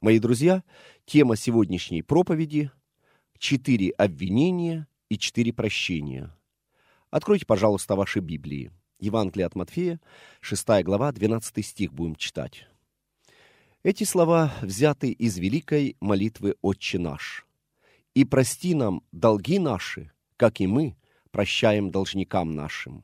Мои друзья, тема сегодняшней проповеди – 4 обвинения и 4 прощения. Откройте, пожалуйста, ваши Библии. Евангелие от Матфея, 6 глава, 12 стих будем читать. Эти слова взяты из великой молитвы «Отче наш». «И прости нам долги наши, как и мы прощаем должникам нашим».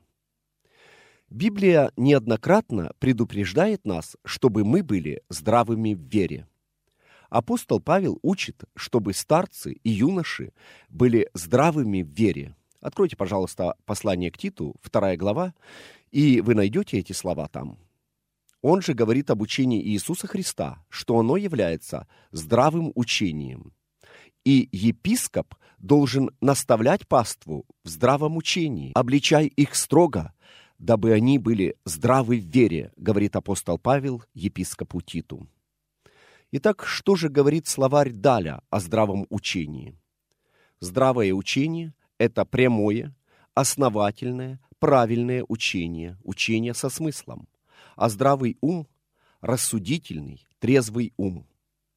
Библия неоднократно предупреждает нас, чтобы мы были здравыми в вере. Апостол Павел учит, чтобы старцы и юноши были здравыми в вере. Откройте, пожалуйста, послание к Титу, 2 глава, и вы найдете эти слова там. Он же говорит об учении Иисуса Христа, что оно является здравым учением. И епископ должен наставлять паству в здравом учении, обличай их строго, дабы они были здравы в вере, говорит апостол Павел епископу Титу. Итак, что же говорит словарь Даля о здравом учении? Здравое учение – это прямое, основательное, правильное учение, учение со смыслом. А здравый ум – рассудительный, трезвый ум.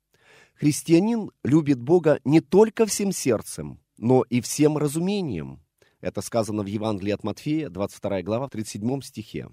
Христианин любит Бога не только всем сердцем, но и всем разумением. Это сказано в Евангелии от Матфея, 22 глава, в 37 стихе.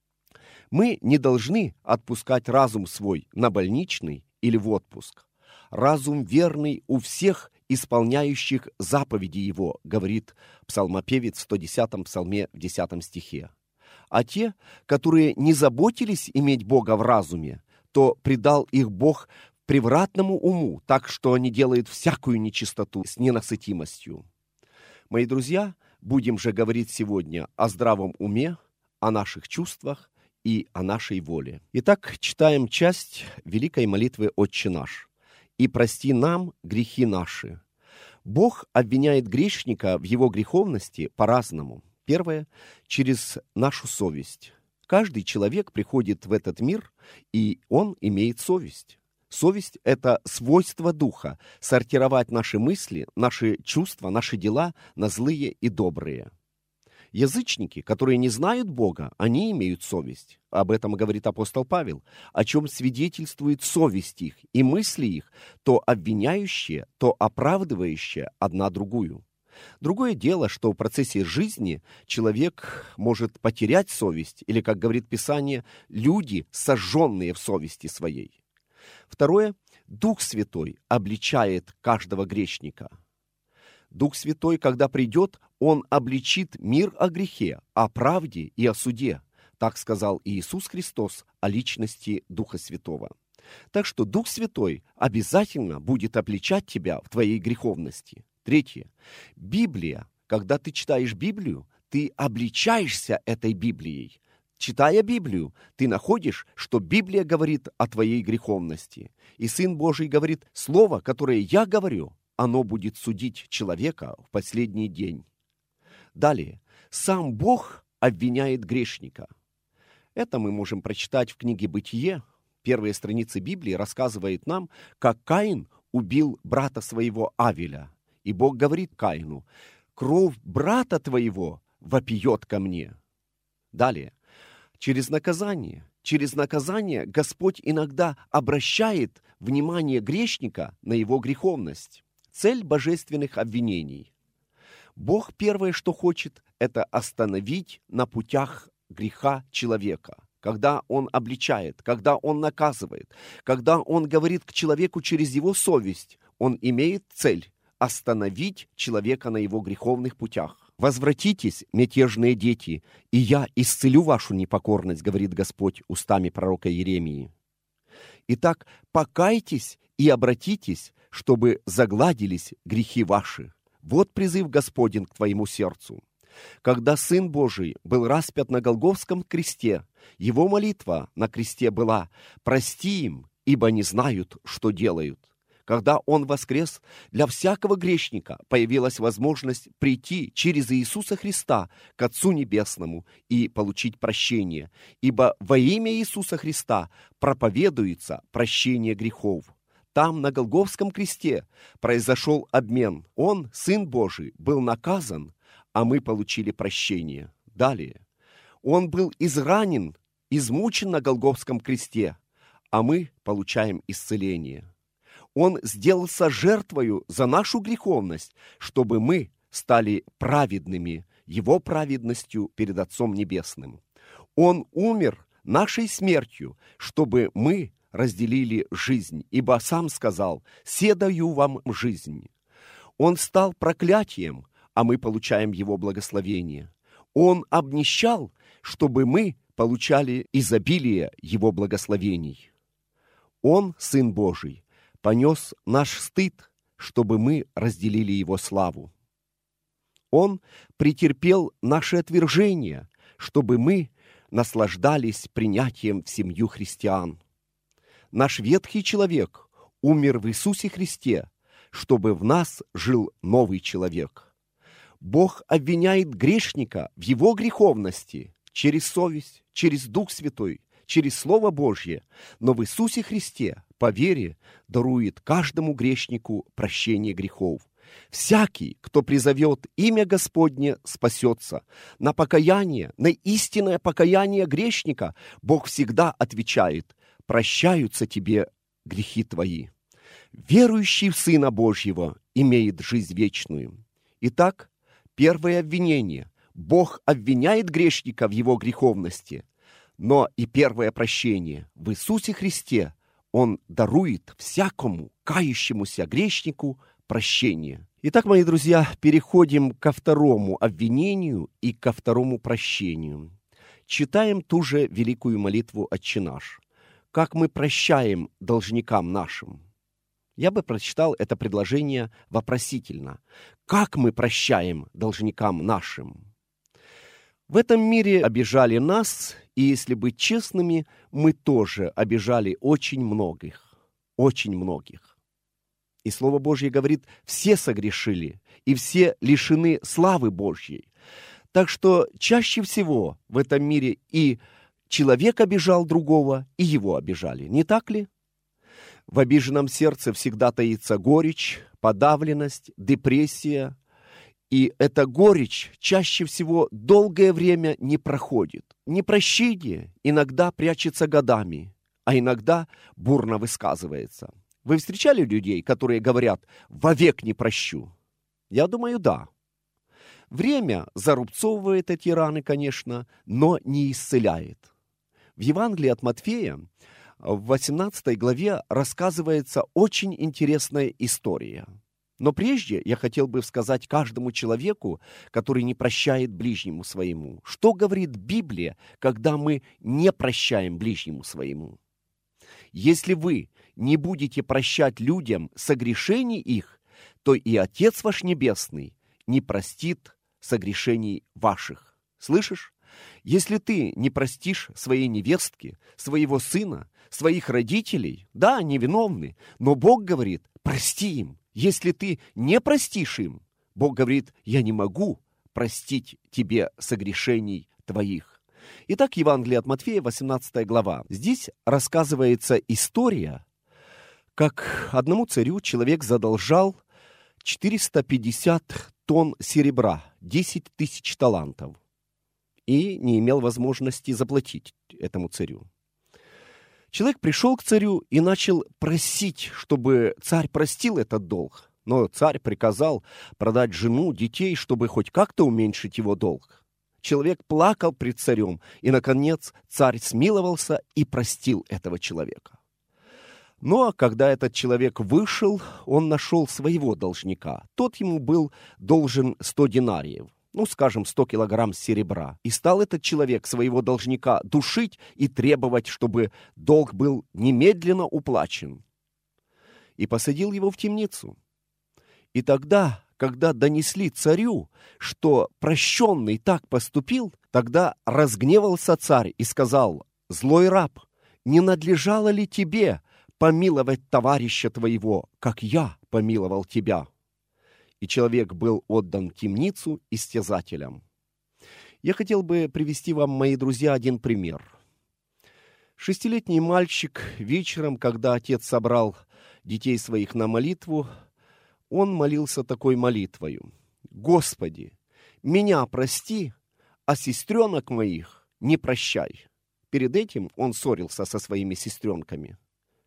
Мы не должны отпускать разум свой на больничный или в отпуск. Разум верный у всех исполняющих заповеди его, говорит псалмопевец в 110-м псалме в 10 стихе. А те, которые не заботились иметь Бога в разуме, то предал их Бог превратному уму, так что они делают всякую нечистоту с ненасытимостью. Мои друзья, будем же говорить сегодня о здравом уме, о наших чувствах и о нашей воле. Итак, читаем часть великой молитвы «Отче наш». «И прости нам грехи наши». Бог обвиняет грешника в его греховности по-разному. Первое – через нашу совесть. Каждый человек приходит в этот мир, и он имеет совесть. Совесть – это свойство духа – сортировать наши мысли, наши чувства, наши дела на злые и добрые. Язычники, которые не знают Бога, они имеют совесть. Об этом говорит апостол Павел, о чем свидетельствует совесть их и мысли их, то обвиняющие, то оправдывающие одна другую. Другое дело, что в процессе жизни человек может потерять совесть, или, как говорит Писание, люди, сожженные в совести своей. Второе. Дух Святой обличает каждого грешника. Дух Святой, когда придет, Он обличит мир о грехе, о правде и о суде. Так сказал Иисус Христос о личности Духа Святого. Так что Дух Святой обязательно будет обличать тебя в твоей греховности. Третье. Библия. Когда ты читаешь Библию, ты обличаешься этой Библией. Читая Библию, ты находишь, что Библия говорит о твоей греховности. И Сын Божий говорит, слово, которое я говорю, оно будет судить человека в последний день. Далее. Сам Бог обвиняет грешника. Это мы можем прочитать в книге «Бытие». Первые страницы Библии рассказывают нам, как Каин убил брата своего Авеля. И Бог говорит Каину, «Кровь брата твоего вопиет ко мне». Далее. Через наказание Господь иногда обращает внимание грешника на его греховность. Цель божественных обвинений. Бог первое, что хочет, это остановить на путях греха человека. Когда Он обличает, когда Он наказывает, когда Он говорит к человеку через его совесть, Он имеет цель остановить человека на его греховных путях. «Возвратитесь, мятежные дети, и я исцелю вашу непокорность», говорит Господь устами пророка Иеремии. Итак, покайтесь и обратитесь, чтобы загладились грехи ваши. Вот призыв Господень к твоему сердцу. Когда Сын Божий был распят на Голгофском кресте, Его молитва на кресте была «Прости им, ибо не знают, что делают». Когда Он воскрес, для всякого грешника появилась возможность прийти через Иисуса Христа к Отцу Небесному и получить прощение, ибо во имя Иисуса Христа проповедуется прощение грехов. Там, на Голгофском кресте, произошел обмен. Он, Сын Божий, был наказан, а мы получили прощение. Далее. Он был изранен, измучен на Голгофском кресте, а мы получаем исцеление. Он сделался жертвою за нашу греховность, чтобы мы стали праведными Его праведностью перед Отцом Небесным. Он умер нашей смертью, чтобы мы разделили жизнь, ибо сам сказал: «Се даю вам жизнь». Он стал проклятием, а мы получаем Его благословение. Он обнищал, чтобы мы получали изобилие Его благословений. Он, Сын Божий, понес наш стыд, чтобы мы разделили Его славу. Он претерпел наше отвержение, чтобы мы наслаждались принятием в семью христиан. Наш ветхий человек умер в Иисусе Христе, чтобы в нас жил новый человек. Бог обвиняет грешника в его греховности через совесть, через Дух Святой, через Слово Божье, но в Иисусе Христе по вере дарует каждому грешнику прощение грехов. Всякий, кто призовет имя Господне, спасется. На покаяние, на истинное покаяние грешника Бог всегда отвечает: «Прощаются тебе грехи твои». Верующий в Сына Божьего имеет жизнь вечную. Итак, первое обвинение. Бог обвиняет грешника в его греховности, но и первое прощение. В Иисусе Христе Он дарует всякому кающемуся грешнику прощение. Итак, мои друзья, переходим ко второму обвинению и ко второму прощению. Читаем ту же великую молитву «Отче наш». Как мы прощаем должникам нашим? Я бы прочитал это предложение вопросительно. Как мы прощаем должникам нашим? В этом мире обижали нас, и если быть честными, мы тоже обижали очень многих. Очень многих. И Слово Божье говорит: все согрешили, и все лишены славы Божьей. Так что чаще всего в этом мире и человек обижал другого, и его обижали. Не так ли? В обиженном сердце всегда таится горечь, подавленность, депрессия. И эта горечь чаще всего долгое время не проходит. Непрощение иногда прячется годами, а иногда бурно высказывается. Вы встречали людей, которые говорят: «Вовек не прощу»? Я думаю, да. Время зарубцовывает эти раны, конечно, но не исцеляет. В Евангелии от Матфея в 18 главе рассказывается очень интересная история. Но прежде я хотел бы сказать каждому человеку, который не прощает ближнему своему, что говорит Библия, когда мы не прощаем ближнему своему. Если вы не будете прощать людям согрешений их, то и Отец ваш Небесный не простит согрешений ваших. Слышишь? Если ты не простишь своей невестке, своего сына, своих родителей, да, они виновны, но Бог говорит: прости им. Если ты не простишь им, Бог говорит: я не могу простить тебе согрешений твоих. Итак, Евангелие от Матфея, 18 глава. Здесь рассказывается история, как одному царю человек задолжал 450 тонн серебра, 10 тысяч талантов, и не имел возможности заплатить этому царю. Человек пришел к царю и начал просить, чтобы царь простил этот долг. Но царь приказал продать жену, детей, чтобы хоть как-то уменьшить его долг. Человек плакал пред царем, и, наконец, царь смиловался и простил этого человека. Но когда этот человек вышел, он нашел своего должника. Тот ему был должен 100 динариев. Скажем, 100 килограмм серебра. И стал этот человек своего должника душить и требовать, чтобы долг был немедленно уплачен. И посадил его в темницу. И тогда, когда донесли царю, что прощенный так поступил, тогда разгневался царь и сказал: «Злой раб, не надлежало ли тебе помиловать товарища твоего, как я помиловал тебя?» И человек был отдан в темницу истязателям. Я хотел бы привести вам, мои друзья, один пример. 6-летний мальчик вечером, когда отец собрал детей своих на молитву, он молился такой молитвою: «Господи, меня прости, а сестренок моих не прощай». Перед этим он ссорился со своими сестренками.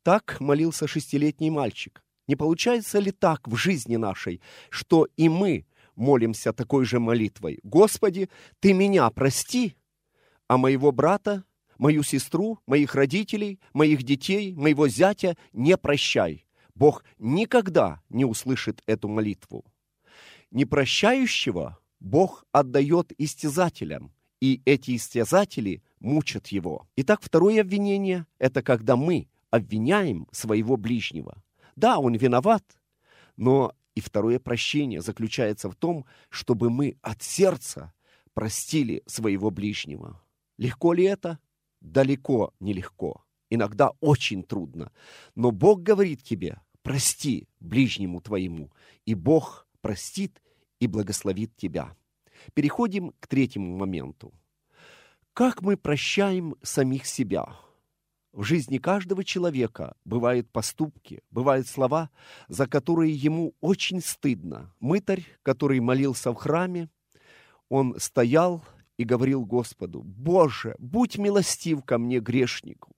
Так молился 6-летний мальчик. Не получается ли так в жизни нашей, что и мы молимся такой же молитвой? Господи, Ты меня прости, а моего брата, мою сестру, моих родителей, моих детей, моего зятя не прощай. Бог никогда не услышит эту молитву. Непрощающего Бог отдает истязателям, и эти истязатели мучат его. Итак, второе обвинение – это когда мы обвиняем своего ближнего. Да, он виноват, но и второе прощение заключается в том, чтобы мы от сердца простили своего ближнего. Легко ли это? Далеко нелегко. Иногда очень трудно. Но Бог говорит тебе: прости ближнему твоему, и Бог простит и благословит тебя. Переходим к третьему моменту. Как мы прощаем самих себя? В жизни каждого человека бывают поступки, бывают слова, за которые ему очень стыдно. Мытарь, который молился в храме, он стоял и говорил Господу: «Боже, будь милостив ко мне, грешнику».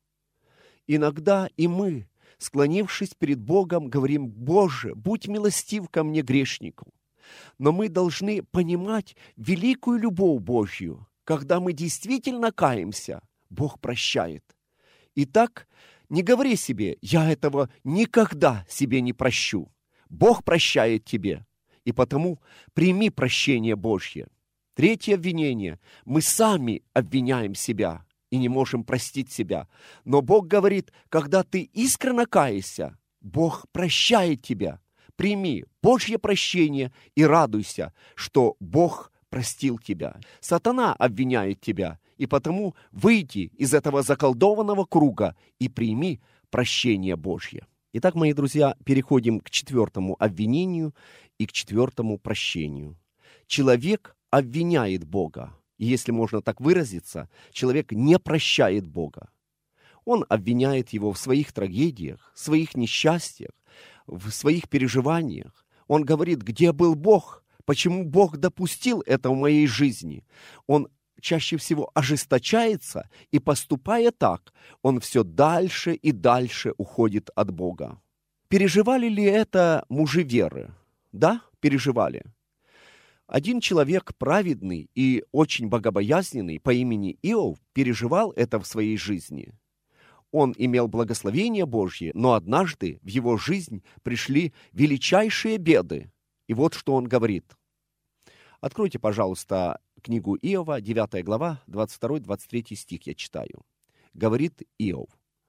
Иногда и мы, склонившись перед Богом, говорим: «Боже, будь милостив ко мне, грешнику». Но мы должны понимать великую любовь Божью. Когда мы действительно каемся, Бог прощает. Итак, не говори себе: «Я этого никогда себе не прощу». Бог прощает тебе, и потому прими прощение Божье. Третье обвинение. Мы сами обвиняем себя и не можем простить себя. Но Бог говорит: когда ты искренне каешься, Бог прощает тебя. Прими Божье прощение и радуйся, что Бог простил тебя. Сатана обвиняет тебя, и потому выйди из этого заколдованного круга и прими прощение Божье. Итак, мои друзья, переходим к четвертому обвинению и к четвертому прощению. Человек обвиняет Бога. И если можно так выразиться, человек не прощает Бога. Он обвиняет его в своих трагедиях, в своих несчастьях, в своих переживаниях. Он говорит: где был Бог? Почему Бог допустил это в моей жизни? Он чаще всего ожесточается, и, поступая так, он все дальше и дальше уходит от Бога. Переживали ли это мужи веры? Да, переживали. Один человек праведный и очень богобоязненный по имени Иов переживал это в своей жизни. Он имел благословение Божье, но однажды в его жизнь пришли величайшие беды. И вот что он говорит. Откройте, пожалуйста, книгу Иова, 9 глава, 22-23 стих я читаю. Говорит Иов: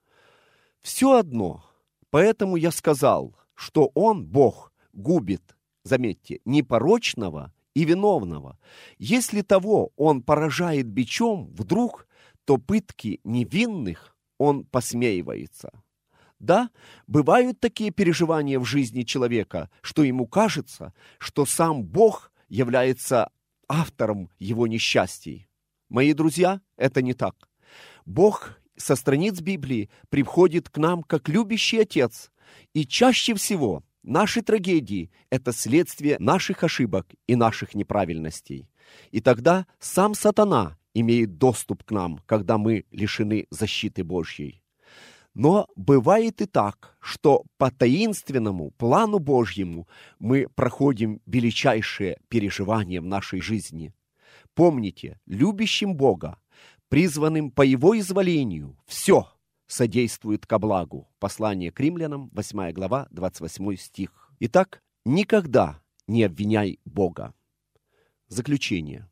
«Все одно, поэтому я сказал, что он, Бог, губит, заметьте, непорочного и виновного. Если того он поражает бичом вдруг, то пытки невинных он посмеивается». Да, бывают такие переживания в жизни человека, что ему кажется, что сам Бог является автором его несчастий. Мои друзья, это не так. Бог со страниц Библии приходит к нам как любящий Отец, и чаще всего наши трагедии – это следствие наших ошибок и наших неправильностей. И тогда сам сатана имеет доступ к нам, когда мы лишены защиты Божьей. Но бывает и так, что по таинственному плану Божьему мы проходим величайшие переживания в нашей жизни. Помните, любящим Бога, призванным по Его изволению, все содействует ко благу. Послание к Римлянам, 8 глава, 28 стих. Итак, никогда не обвиняй Бога. Заключение.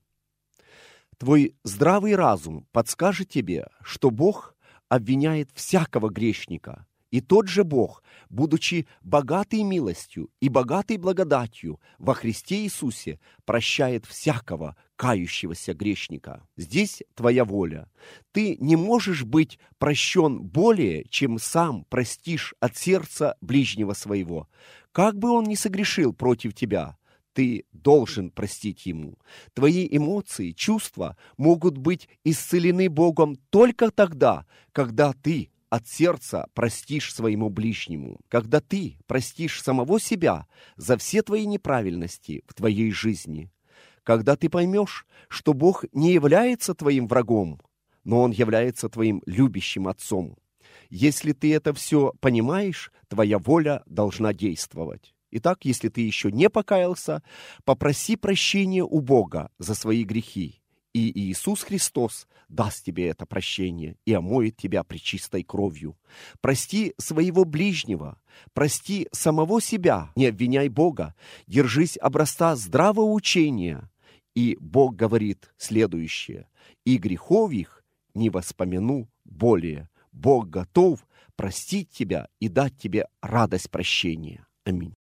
Твой здравый разум подскажет тебе, что Бог обвиняет всякого грешника. И тот же Бог, будучи богатый милостью и богатый благодатью во Христе Иисусе, прощает всякого кающегося грешника. Здесь твоя воля. Ты не можешь быть прощен более, чем сам простишь от сердца ближнего своего. Как бы он ни согрешил против тебя, ты должен простить ему. Твои эмоции, чувства могут быть исцелены Богом только тогда, когда ты от сердца простишь своему ближнему, когда ты простишь самого себя за все твои неправильности в твоей жизни, когда ты поймешь, что Бог не является твоим врагом, но Он является твоим любящим Отцом. Если ты это все понимаешь, твоя воля должна действовать. Итак, если ты еще не покаялся, попроси прощения у Бога за свои грехи. И Иисус Христос даст тебе это прощение и омоет тебя пречистой кровью. Прости своего ближнего, прости самого себя, не обвиняй Бога, держись образца здравого учения. И Бог говорит следующее: «И грехов их не воспомяну более». Бог готов простить тебя и дать тебе радость прощения. Аминь.